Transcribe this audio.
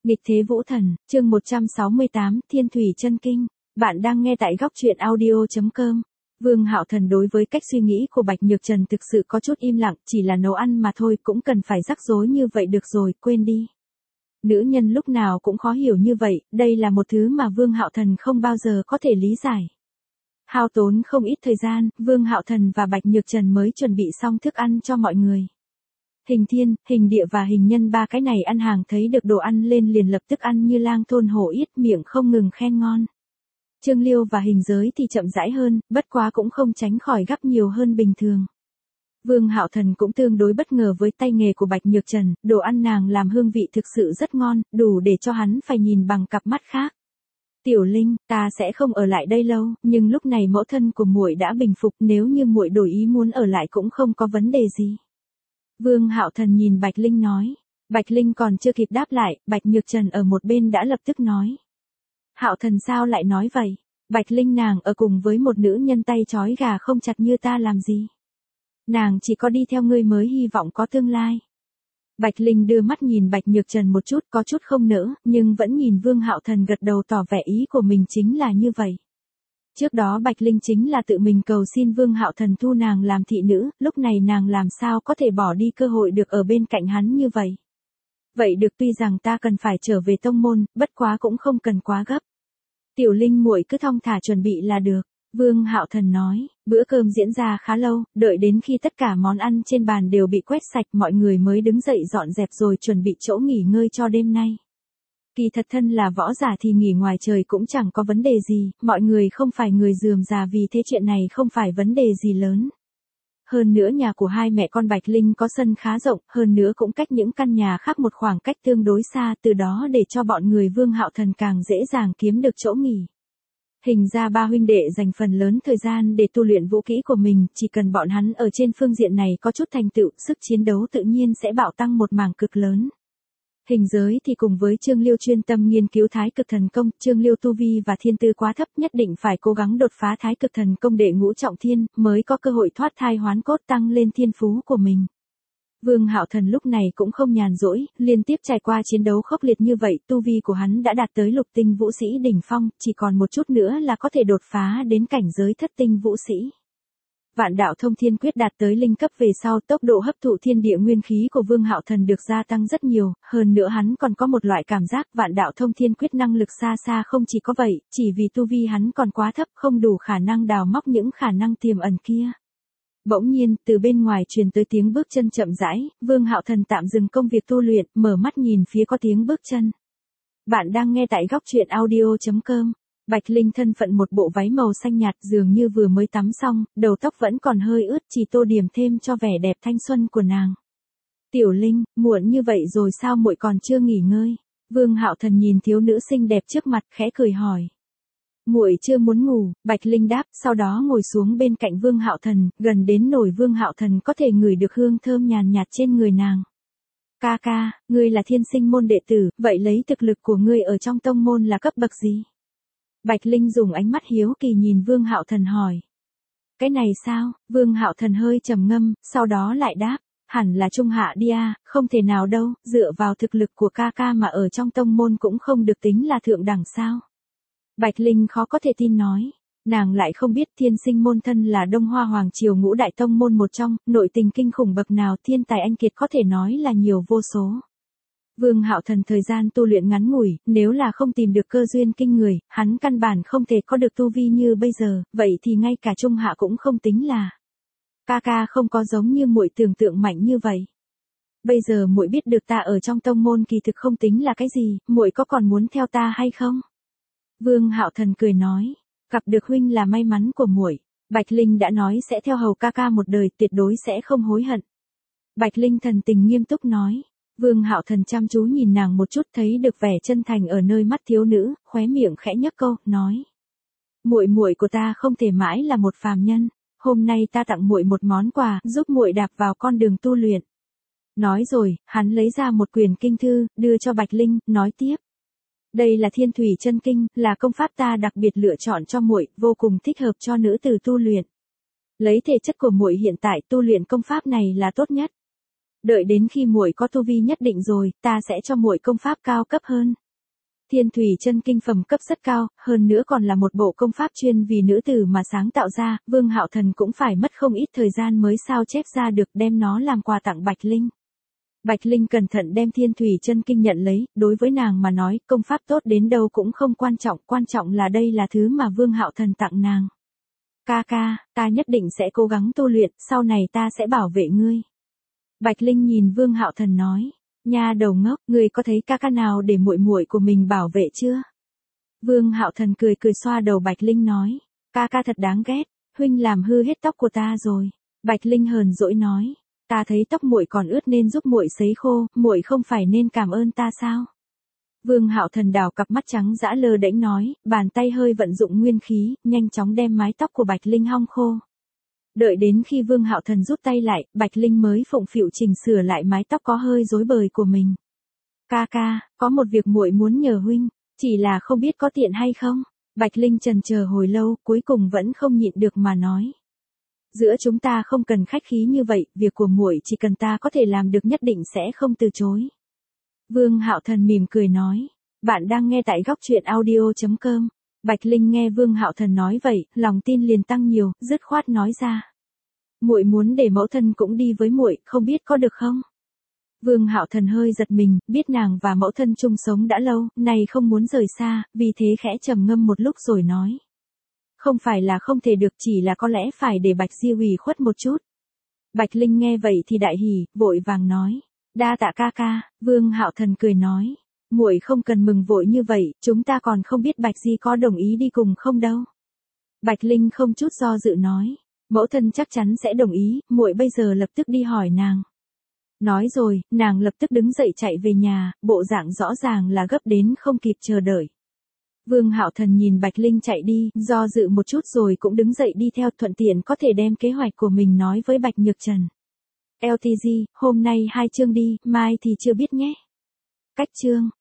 Nghịch thế vũ thần, chương 168, Thiên Thủy Chân Kinh. Bạn đang nghe tại góc truyện audio.com. Vương Hạo Thần đối với cách suy nghĩ của Bạch Nhược Trần thực sự có chút im lặng, chỉ là nấu ăn mà thôi, cũng cần phải rắc rối như vậy được rồi, quên đi. Nữ nhân lúc nào cũng khó hiểu như vậy, đây là một thứ mà Vương Hạo Thần không bao giờ có thể lý giải. Hao tốn không ít thời gian, Vương Hạo Thần và Bạch Nhược Trần mới chuẩn bị xong thức ăn cho mọi người. Hình thiên, hình địa và hình nhân ba cái này ăn hàng thấy được đồ ăn lên liền lập tức ăn như lang thôn hổ yết, miệng không ngừng khen ngon. Trương Liêu và hình giới thì chậm rãi hơn, bất quá cũng không tránh khỏi gắp nhiều hơn bình thường. Vương Hạo Thần cũng tương đối bất ngờ với tay nghề của Bạch Nhược Trần, đồ ăn nàng làm hương vị thực sự rất ngon, đủ để cho hắn phải nhìn bằng cặp mắt khác. Tiểu Linh, ta sẽ không ở lại đây lâu, nhưng lúc này mẫu thân của muội đã bình phục, nếu như muội đổi ý muốn ở lại cũng không có vấn đề gì. Vương Hạo Thần nhìn Bạch Linh nói. Bạch Linh còn chưa kịp đáp lại, Bạch Nhược Trần ở một bên đã lập tức nói. Hạo Thần sao lại nói vậy? Bạch Linh nàng ở cùng với một nữ nhân tay trói gà không chặt như ta làm gì? Nàng chỉ có đi theo ngươi mới hy vọng có tương lai. Bạch Linh đưa mắt nhìn Bạch Nhược Trần một chút, có chút không nỡ, nhưng vẫn nhìn Vương Hạo Thần gật đầu tỏ vẻ ý của mình chính là như vậy. Trước đó Bạch Linh chính là tự mình cầu xin Vương Hạo Thần thu nàng làm thị nữ, lúc này nàng làm sao có thể bỏ đi cơ hội được ở bên cạnh hắn như vậy. Vậy được, tuy rằng ta cần phải trở về tông môn, bất quá cũng không cần quá gấp. Tiểu Linh muội cứ thong thả chuẩn bị là được. Vương Hạo Thần nói, bữa cơm diễn ra khá lâu, đợi đến khi tất cả món ăn trên bàn đều bị quét sạch mọi người mới đứng dậy dọn dẹp rồi chuẩn bị chỗ nghỉ ngơi cho đêm nay. Kỳ thật thân là võ giả thì nghỉ ngoài trời cũng chẳng có vấn đề gì, mọi người không phải người rườm rà vì thế chuyện này không phải vấn đề gì lớn. Hơn nữa nhà của hai mẹ con Bạch Linh có sân khá rộng, hơn nữa cũng cách những căn nhà khác một khoảng cách tương đối xa, từ đó để cho bọn người Vương Hạo Thần càng dễ dàng kiếm được chỗ nghỉ. Hình ra ba huynh đệ dành phần lớn thời gian để tu luyện vũ kỹ của mình, chỉ cần bọn hắn ở trên phương diện này có chút thành tựu, sức chiến đấu tự nhiên sẽ bạo tăng một mảng cực lớn. Hình giới thì cùng với Trương Liêu chuyên tâm nghiên cứu Thái Cực Thần Công, Trương Liêu tu vi và thiên tư quá thấp, nhất định phải cố gắng đột phá Thái Cực Thần Công đệ ngũ trọng thiên, mới có cơ hội thoát thai hoán cốt tăng lên thiên phú của mình. Vương Hạo Thần lúc này cũng không nhàn rỗi, liên tiếp trải qua chiến đấu khốc liệt như vậy, tu vi của hắn đã đạt tới lục tinh vũ sĩ đỉnh phong, chỉ còn một chút nữa là có thể đột phá đến cảnh giới thất tinh vũ sĩ. Vạn đạo thông thiên quyết đạt tới linh cấp về sau, tốc độ hấp thụ thiên địa nguyên khí của Vương Hạo Thần được gia tăng rất nhiều, hơn nữa hắn còn có một loại cảm giác vạn đạo thông thiên quyết năng lực xa xa không chỉ có vậy, chỉ vì tu vi hắn còn quá thấp không đủ khả năng đào móc những khả năng tiềm ẩn kia. Bỗng nhiên, từ bên ngoài truyền tới tiếng bước chân chậm rãi, Vương Hạo Thần tạm dừng công việc tu luyện, mở mắt nhìn phía có tiếng bước chân. Bạn đang nghe tại góc truyện audio.com. Bạch Linh thân phận một bộ váy màu xanh nhạt, dường như vừa mới tắm xong, đầu tóc vẫn còn hơi ướt, chỉ tô điểm thêm cho vẻ đẹp thanh xuân của nàng. Tiểu Linh, muộn như vậy rồi sao muội còn chưa nghỉ ngơi? Vương Hạo Thần nhìn thiếu nữ xinh đẹp trước mặt, khẽ cười hỏi. Muội chưa muốn ngủ, Bạch Linh đáp, sau đó ngồi xuống bên cạnh Vương Hạo Thần, gần đến nổi Vương Hạo Thần có thể ngửi được hương thơm nhàn nhạt trên người nàng. Ca ca, ngươi là thiên sinh môn đệ tử, vậy lấy thực lực của ngươi ở trong tông môn là cấp bậc gì? Bạch Linh dùng ánh mắt hiếu kỳ nhìn Vương Hạo Thần hỏi. Cái này sao? Vương Hạo Thần hơi trầm ngâm, sau đó lại đáp. Hẳn là trung hạ đi à, không thể nào đâu, dựa vào thực lực của ca ca mà ở trong tông môn cũng không được tính là thượng đẳng sao? Bạch Linh khó có thể tin nói. Nàng lại không biết thiên sinh môn thân là Đông Hoa Hoàng Triều ngũ đại tông môn một trong, nội tình kinh khủng bậc nào, thiên tài anh kiệt có thể nói là nhiều vô số. Vương Hạo Thần thời gian tu luyện ngắn ngủi, nếu là không tìm được cơ duyên kinh người, hắn căn bản không thể có được tu vi như bây giờ, vậy thì ngay cả trung hạ cũng không tính là. Ca ca không có giống như muội tưởng tượng mạnh như vậy. Bây giờ muội biết được ta ở trong tông môn kỳ thực không tính là cái gì, muội có còn muốn theo ta hay không? Vương Hạo Thần cười nói, gặp được huynh là may mắn của muội. Bạch Linh đã nói sẽ theo hầu ca ca một đời, tuyệt đối sẽ không hối hận. Bạch Linh thần tình nghiêm túc nói. Vương Hạo Thần chăm chú nhìn nàng một chút, thấy được vẻ chân thành ở nơi mắt thiếu nữ, khóe miệng khẽ nhếch câu, nói: "Muội muội của ta không thể mãi là một phàm nhân, hôm nay ta tặng muội một món quà, giúp muội đạp vào con đường tu luyện." Nói rồi, hắn lấy ra một quyển kinh thư, đưa cho Bạch Linh, nói tiếp: "Đây là Thiên Thủy Chân Kinh, là công pháp ta đặc biệt lựa chọn cho muội, vô cùng thích hợp cho nữ tử tu luyện. Lấy thể chất của muội hiện tại tu luyện công pháp này là tốt nhất. Đợi đến khi muội có tu vi nhất định rồi, ta sẽ cho muội công pháp cao cấp hơn. Thiên Thủy Chân Kinh phẩm cấp rất cao, hơn nữa còn là một bộ công pháp chuyên vì nữ tử mà sáng tạo ra, Vương Hạo Thần cũng phải mất không ít thời gian mới sao chép ra được, đem nó làm quà tặng Bạch Linh. Bạch Linh cẩn thận đem Thiên Thủy Chân Kinh nhận lấy, đối với nàng mà nói, công pháp tốt đến đâu cũng không quan trọng là đây là thứ mà Vương Hạo Thần tặng nàng. Ca ca, ta nhất định sẽ cố gắng tu luyện, sau này ta sẽ bảo vệ ngươi. Bạch Linh nhìn Vương Hạo Thần nói, nha đầu ngốc, ngươi có thấy ca ca nào để muội muội của mình bảo vệ chưa? Vương Hạo Thần cười cười xoa đầu Bạch Linh nói, ca ca thật đáng ghét, huynh làm hư hết tóc của ta rồi. Bạch Linh hờn dỗi nói, ta thấy tóc muội còn ướt nên giúp muội sấy khô, muội không phải nên cảm ơn ta sao? Vương Hạo Thần đảo cặp mắt trắng dã lơ đễnh nói, bàn tay hơi vận dụng nguyên khí, nhanh chóng đem mái tóc của Bạch Linh hong khô. Đợi đến khi Vương Hạo Thần rút tay lại, Bạch Linh mới phụng phịu chỉnh sửa lại mái tóc có hơi rối bời của mình. Ca ca, có một việc muội muốn nhờ huynh, chỉ là không biết có tiện hay không? Bạch Linh chần chờ hồi lâu, cuối cùng vẫn không nhịn được mà nói. Giữa chúng ta không cần khách khí như vậy, việc của muội chỉ cần ta có thể làm được nhất định sẽ không từ chối. Vương Hạo Thần mỉm cười nói, bạn đang nghe tại góc truyện audio.com. Bạch Linh nghe Vương Hạo Thần nói vậy, lòng tin liền tăng nhiều, dứt khoát nói ra. Muội muốn để mẫu thân cũng đi với muội, không biết có được không? Vương Hạo Thần hơi giật mình, biết nàng và mẫu thân chung sống đã lâu, nay không muốn rời xa, vì thế khẽ trầm ngâm một lúc rồi nói. Không phải là không thể được, chỉ là có lẽ phải để Bạch Di ủy khuất một chút. Bạch Linh nghe vậy thì đại hỉ, vội vàng nói. Đa tạ ca ca. Vương Hạo Thần cười nói. Muội không cần mừng vội như vậy, chúng ta còn không biết Bạch Di có đồng ý đi cùng không đâu. Bạch Linh không chút do dự nói. Mẫu thân chắc chắn sẽ đồng ý, muội bây giờ lập tức đi hỏi nàng. Nói rồi, nàng lập tức đứng dậy chạy về nhà, bộ dạng rõ ràng là gấp đến không kịp chờ đợi. Vương Hạo Thần nhìn Bạch Linh chạy đi, do dự một chút rồi cũng đứng dậy đi theo, thuận tiện có thể đem kế hoạch của mình nói với Bạch Nhược Trần. LTG, hôm nay 2 chương đi, mai thì chưa biết nhé. Cách chương.